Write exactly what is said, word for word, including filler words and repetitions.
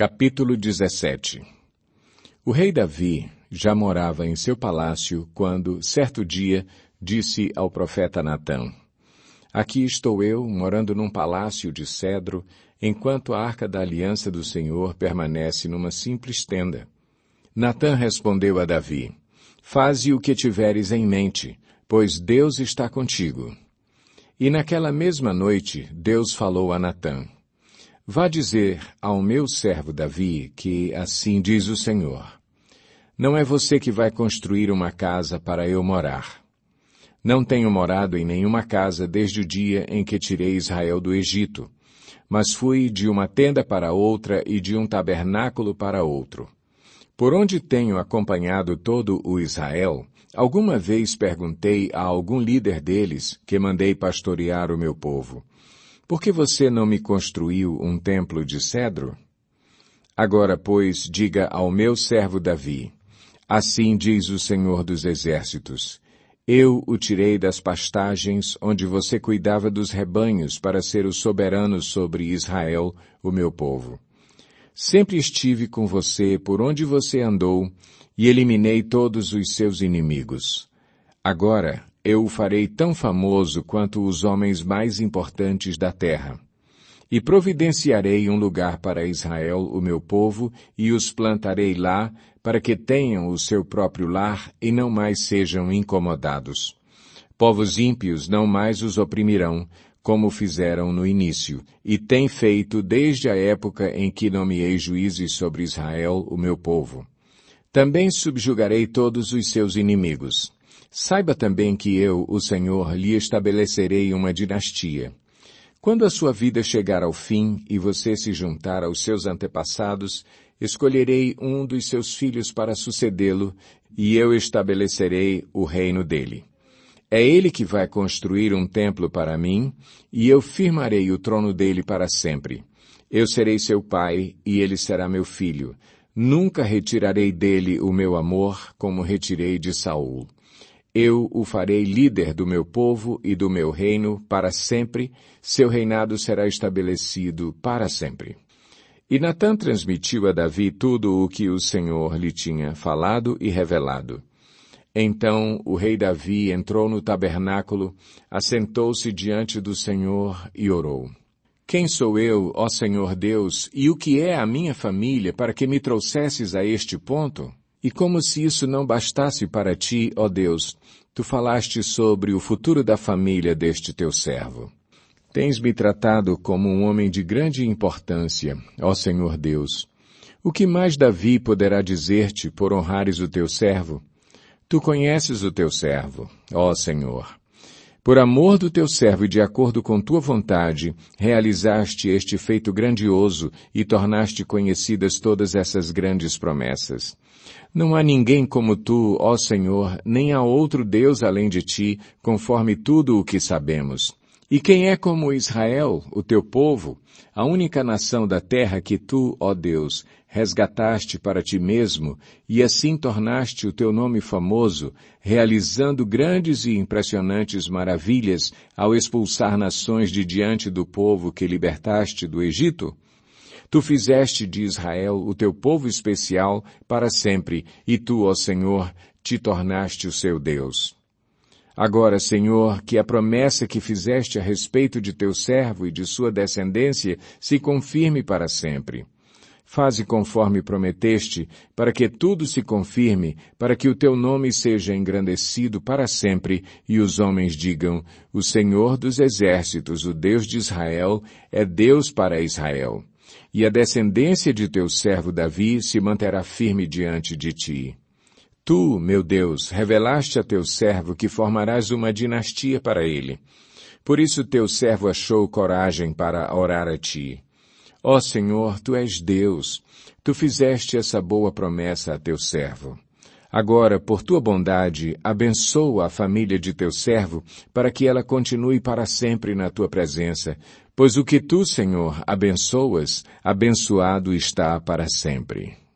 Capítulo dezessete. O rei Davi já morava em seu palácio quando, certo dia, disse ao profeta Natã: Aqui estou eu, morando num palácio de cedro, enquanto a arca da aliança do Senhor permanece numa simples tenda. Natã respondeu a Davi: Faze o que tiveres em mente, pois Deus está contigo. E naquela mesma noite, Deus falou a Natã: Vá dizer ao meu servo Davi que assim diz o Senhor: Não é você que vai construir uma casa para eu morar. Não tenho morado em nenhuma casa desde o dia em que tirei Israel do Egito, mas fui de uma tenda para outra e de um tabernáculo para outro. Por onde tenho acompanhado todo o Israel, alguma vez perguntei a algum líder deles, que mandei pastorear o meu povo: Por que você não me construiu um templo de cedro? Agora, pois, diga ao meu servo Davi: Assim diz o Senhor dos Exércitos: Eu o tirei das pastagens onde você cuidava dos rebanhos para ser o soberano sobre Israel, o meu povo. Sempre estive com você por onde você andou e eliminei todos os seus inimigos. Agora, eu o farei tão famoso quanto os homens mais importantes da terra. E providenciarei um lugar para Israel, o meu povo, e os plantarei lá, para que tenham o seu próprio lar e não mais sejam incomodados. Povos ímpios não mais os oprimirão, como fizeram no início, e têm feito desde a época em que nomeei juízes sobre Israel, o meu povo. Também subjugarei todos os seus inimigos. Saiba também que eu, o Senhor, lhe estabelecerei uma dinastia. Quando a sua vida chegar ao fim e você se juntar aos seus antepassados, escolherei um dos seus filhos para sucedê-lo, e eu estabelecerei o reino dele. É ele que vai construir um templo para mim, e eu firmarei o trono dele para sempre. Eu serei seu pai, e ele será meu filho. Nunca retirarei dele o meu amor, como retirei de Saul. Eu o farei líder do meu povo e do meu reino para sempre, seu reinado será estabelecido para sempre. E Natã transmitiu a Davi tudo o que o Senhor lhe tinha falado e revelado. Então o rei Davi entrou no tabernáculo, assentou-se diante do Senhor e orou. Quem sou eu, ó Senhor Deus, e o que é a minha família para que me trouxesses a este ponto? E como se isso não bastasse para ti, ó Deus, tu falaste sobre o futuro da família deste teu servo. Tens-me tratado como um homem de grande importância, ó Senhor Deus. O que mais Davi poderá dizer-te por honrares o teu servo? Tu conheces o teu servo, ó Senhor. Por amor do teu servo e de acordo com tua vontade, realizaste este feito grandioso e tornaste conhecidas todas essas grandes promessas. Não há ninguém como tu, ó Senhor, nem há outro Deus além de ti, conforme tudo o que sabemos. E quem é como Israel, o teu povo, a única nação da terra que tu, ó Deus, resgataste para ti mesmo, e assim tornaste o teu nome famoso, realizando grandes e impressionantes maravilhas ao expulsar nações de diante do povo que libertaste do Egito? Tu fizeste de Israel o teu povo especial para sempre, e tu, ó Senhor, te tornaste o seu Deus. Agora, Senhor, que a promessa que fizeste a respeito de teu servo e de sua descendência se confirme para sempre. Faze conforme prometeste, para que tudo se confirme, para que o teu nome seja engrandecido para sempre, e os homens digam: O Senhor dos Exércitos, o Deus de Israel, é Deus para Israel. E a descendência de teu servo Davi se manterá firme diante de ti. Tu, meu Deus, revelaste a teu servo que formarás uma dinastia para ele. Por isso teu servo achou coragem para orar a ti. Ó Senhor, tu és Deus. Tu fizeste essa boa promessa a teu servo. Agora, por tua bondade, abençoa a família de teu servo, para que ela continue para sempre na tua presença, pois o que tu, Senhor, abençoas, abençoado está para sempre.